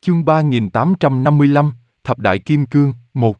Chương 3855, Thập Đại Kim Cương, 1.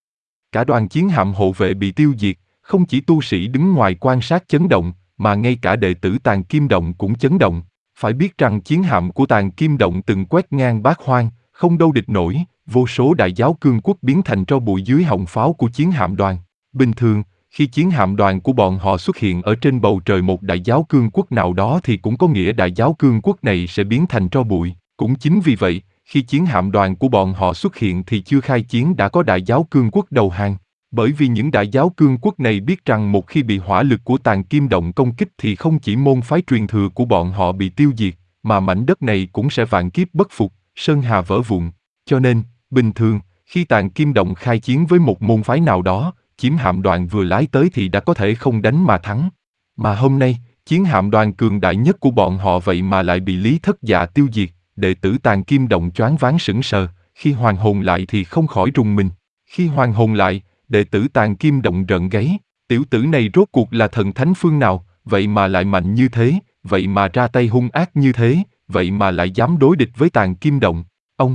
Cả đoàn chiến hạm hộ vệ bị tiêu diệt, không chỉ tu sĩ đứng ngoài quan sát chấn động, mà ngay cả đệ tử Tàng Kim Động cũng chấn động. Phải biết rằng chiến hạm của Tàng Kim Động từng quét ngang Bát Hoang, không đâu địch nổi, vô số đại giáo cương quốc biến thành tro bụi dưới họng pháo của chiến hạm đoàn. Bình thường, khi chiến hạm đoàn của bọn họ xuất hiện ở trên bầu trời một đại giáo cương quốc nào đó thì cũng có nghĩa đại giáo cương quốc này sẽ biến thành tro bụi. Cũng chính vì vậy, khi chiến hạm đoàn của bọn họ xuất hiện thì chưa khai chiến đã có đại giáo cương quốc đầu hàng. Bởi vì những đại giáo cương quốc này biết rằng một khi bị hỏa lực của Tàng Kim Động công kích thì không chỉ môn phái truyền thừa của bọn họ bị tiêu diệt, mà mảnh đất này cũng sẽ vạn kiếp bất phục, sơn hà vỡ vụn. Cho nên, bình thường, khi Tàng Kim Động khai chiến với một môn phái nào đó, chiến hạm đoàn vừa lái tới thì đã có thể không đánh mà thắng. Mà hôm nay, chiến hạm đoàn cường đại nhất của bọn họ vậy mà lại bị Lý Thất Dạ tiêu diệt. Đệ tử Tàng Kim Động choáng váng sững sờ, khi hoàn hồn lại thì không khỏi rùng mình. Khi hoàn hồn lại, đệ tử Tàng Kim Động rợn gáy, tiểu tử này rốt cuộc là thần thánh phương nào, vậy mà lại mạnh như thế, vậy mà ra tay hung ác như thế, vậy mà lại dám đối địch với Tàng Kim Động. Ông!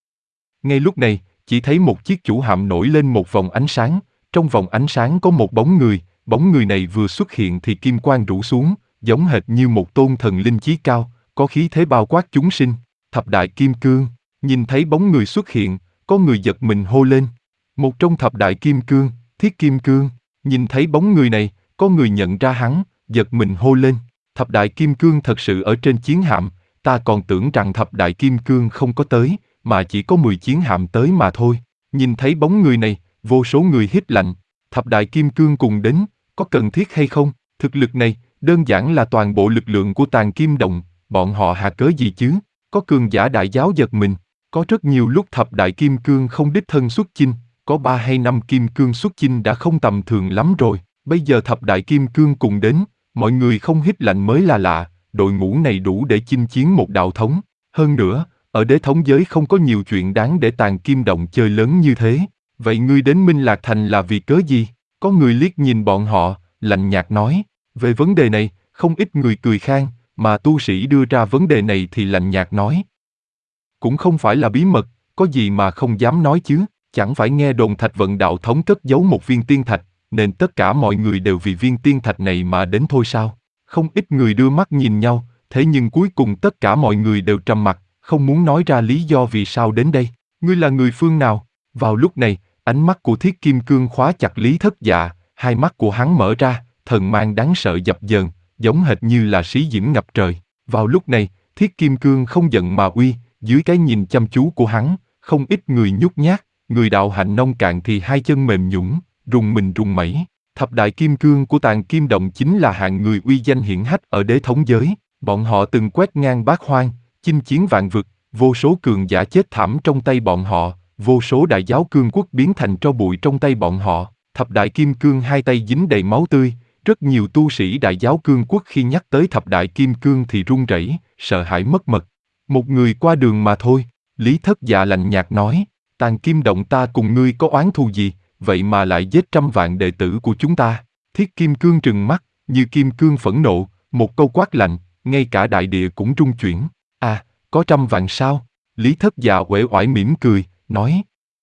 Ngay lúc này, chỉ thấy một chiếc chủ hạm nổi lên một vòng ánh sáng, trong vòng ánh sáng có một bóng người này vừa xuất hiện thì kim quang rủ xuống, giống hệt như một tôn thần linh chí cao, có khí thế bao quát chúng sinh. Thập Đại Kim Cương, nhìn thấy bóng người xuất hiện, có người giật mình hô lên. Một trong Thập Đại Kim Cương, Thiết Kim Cương, nhìn thấy bóng người này, có người nhận ra hắn, giật mình hô lên. Thập Đại Kim Cương thật sự ở trên chiến hạm, ta còn tưởng rằng Thập Đại Kim Cương không có tới, mà chỉ có 10 chiến hạm tới mà thôi. Nhìn thấy bóng người này, vô số người hít lạnh. Thập Đại Kim Cương cùng đến, có cần thiết hay không? Thực lực này, đơn giản là toàn bộ lực lượng của Tàng Kim Động, bọn họ hạ cớ gì chứ? Có cường giả đại giáo giật mình, có rất nhiều lúc Thập Đại Kim Cương không đích thân xuất chinh, có 3 hay 5 Kim Cương xuất chinh đã không tầm thường lắm rồi. Bây giờ Thập Đại Kim Cương cùng đến, mọi người không hít lạnh mới là lạ, đội ngũ này đủ để chinh chiến một đạo thống. Hơn nữa, ở đế thống giới không có nhiều chuyện đáng để Tàng Kim Động chơi lớn như thế. Vậy ngươi đến Minh Lạc Thành là vì cớ gì? Có người liếc nhìn bọn họ, lạnh nhạt nói. Về vấn đề này, không ít người cười khan, mà tu sĩ đưa ra vấn đề này thì lạnh nhạt nói. Cũng không phải là bí mật, có gì mà không dám nói chứ, chẳng phải nghe đồn Thạch Vận đạo thống cất giấu một viên tiên thạch, nên tất cả mọi người đều vì viên tiên thạch này mà đến thôi sao? Không ít người đưa mắt nhìn nhau, thế nhưng cuối cùng tất cả mọi người đều trầm mặc, không muốn nói ra lý do vì sao đến đây. Ngươi là người phương nào? Vào lúc này, ánh mắt của Thiết Kim Cương khóa chặt Lý Thất Dạ, hai mắt của hắn mở ra, thần mang đáng sợ dập dờn, giống hệt như là xí diễm ngập trời. Vào lúc này, Thiết Kim Cương không giận mà uy, dưới cái nhìn chăm chú của hắn, không ít người nhút nhát, người đạo hạnh nông cạn thì hai chân mềm nhũn, rùng mình rùng mẩy. Thập Đại Kim Cương của Tàng Kim Động chính là hạng người uy danh hiển hách ở đế thống giới, bọn họ từng quét ngang Bát Hoang, chinh chiến vạn vực, vô số cường giả chết thảm trong tay bọn họ, vô số đại giáo cương quốc biến thành tro bụi trong tay bọn họ. Thập Đại Kim Cương hai tay dính đầy máu tươi, rất nhiều tu sĩ đại giáo cương quốc khi nhắc tới Thập Đại Kim Cương thì run rẩy, sợ hãi mất mật. Một người qua đường mà thôi, Lý Thất Dạ lạnh nhạt nói, Tàng Kim Động ta cùng ngươi có oán thù gì, vậy mà lại giết trăm vạn đệ tử của chúng ta. Thiết Kim Cương trừng mắt, như kim cương phẫn nộ, một câu quát lạnh, ngay cả đại địa cũng rung chuyển. À, có trăm vạn sao? Lý Thất Dạ uể oải mỉm cười, nói.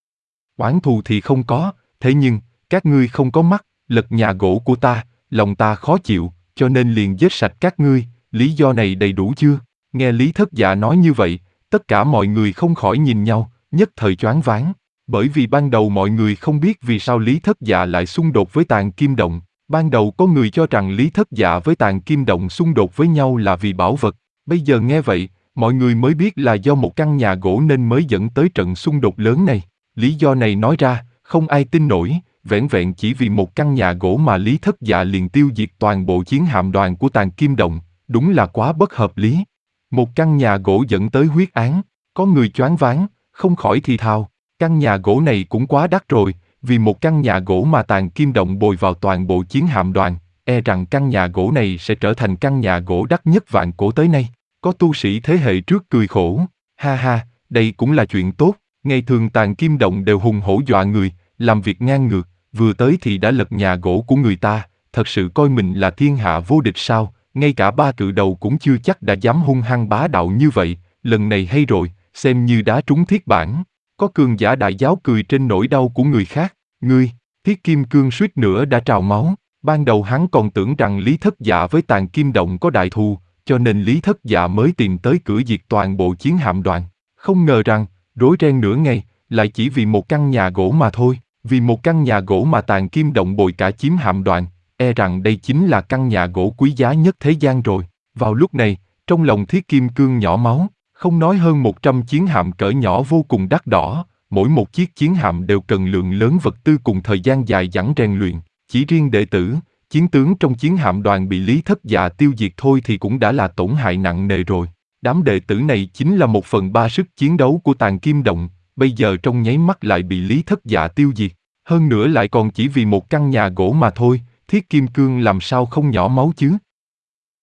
Oán thù thì không có, thế nhưng, các ngươi không có mắt, lật nhà gỗ của ta, lòng ta khó chịu, cho nên liền giết sạch các ngươi, lý do này đầy đủ chưa? Nghe Lý Thất Dạ nói như vậy, tất cả mọi người không khỏi nhìn nhau, nhất thời choáng váng. Bởi vì ban đầu mọi người không biết vì sao Lý Thất Dạ lại xung đột với Tàng Kim Động. Ban đầu có người cho rằng Lý Thất Dạ với Tàng Kim Động xung đột với nhau là vì bảo vật. Bây giờ nghe vậy, mọi người mới biết là do một căn nhà gỗ nên mới dẫn tới trận xung đột lớn này. Lý do này nói ra, không ai tin nổi, vẻn vẹn chỉ vì một căn nhà gỗ mà Lý Thất Dạ liền tiêu diệt toàn bộ chiến hạm đoàn của Tàng Kim Động, đúng là quá bất hợp lý. Một căn nhà gỗ dẫn tới huyết án, có người choáng váng, không khỏi thì thào, căn nhà gỗ này cũng quá đắt rồi, vì một căn nhà gỗ mà Tàng Kim Động bồi vào toàn bộ chiến hạm đoàn, e rằng căn nhà gỗ này sẽ trở thành căn nhà gỗ đắt nhất vạn cổ tới nay. Có tu sĩ thế hệ trước cười khổ, ha ha, đây cũng là chuyện tốt, ngày thường Tàng Kim Động đều hùng hổ dọa người, làm việc ngang ngược, vừa tới thì đã lật nhà gỗ của người ta, thật sự coi mình là thiên hạ vô địch sao? Ngay cả ba cự đầu cũng chưa chắc đã dám hung hăng bá đạo như vậy, lần này hay rồi, xem như đá trúng thiết bản. Có cường giả đại giáo cười trên nỗi đau của người khác. Ngươi, Thiết Kim Cương suýt nữa đã trào máu. Ban đầu hắn còn tưởng rằng Lý Thất Dạ với Tàn Kim Động có đại thù, cho nên Lý Thất Dạ mới tìm tới cửa diệt toàn bộ chiến hạm đoàn. Không ngờ rằng, rối ren nửa ngày, lại chỉ vì một căn nhà gỗ mà thôi. Vì một căn nhà gỗ mà Tàn Kim Động bồi cả chiếm hạm đoàn, e rằng đây chính là căn nhà gỗ quý giá nhất thế gian rồi. Vào lúc này, trong lòng Thiết Kim Cương nhỏ máu, không nói hơn 100 chiến hạm cỡ nhỏ vô cùng đắt đỏ, mỗi một chiếc chiến hạm đều cần lượng lớn vật tư cùng thời gian dài dẳng rèn luyện. Chỉ riêng đệ tử, chiến tướng trong chiến hạm đoàn bị Lý Thất Dạ tiêu diệt thôi thì cũng đã là tổn hại nặng nề rồi. Đám đệ tử này chính là 1/3 sức chiến đấu của Tàn Kim Động, bây giờ trong nháy mắt lại bị Lý Thất Dạ tiêu diệt. Hơn nữa lại còn chỉ vì một căn nhà gỗ mà thôi, Thiết Kim Cương làm sao không nhỏ máu chứ?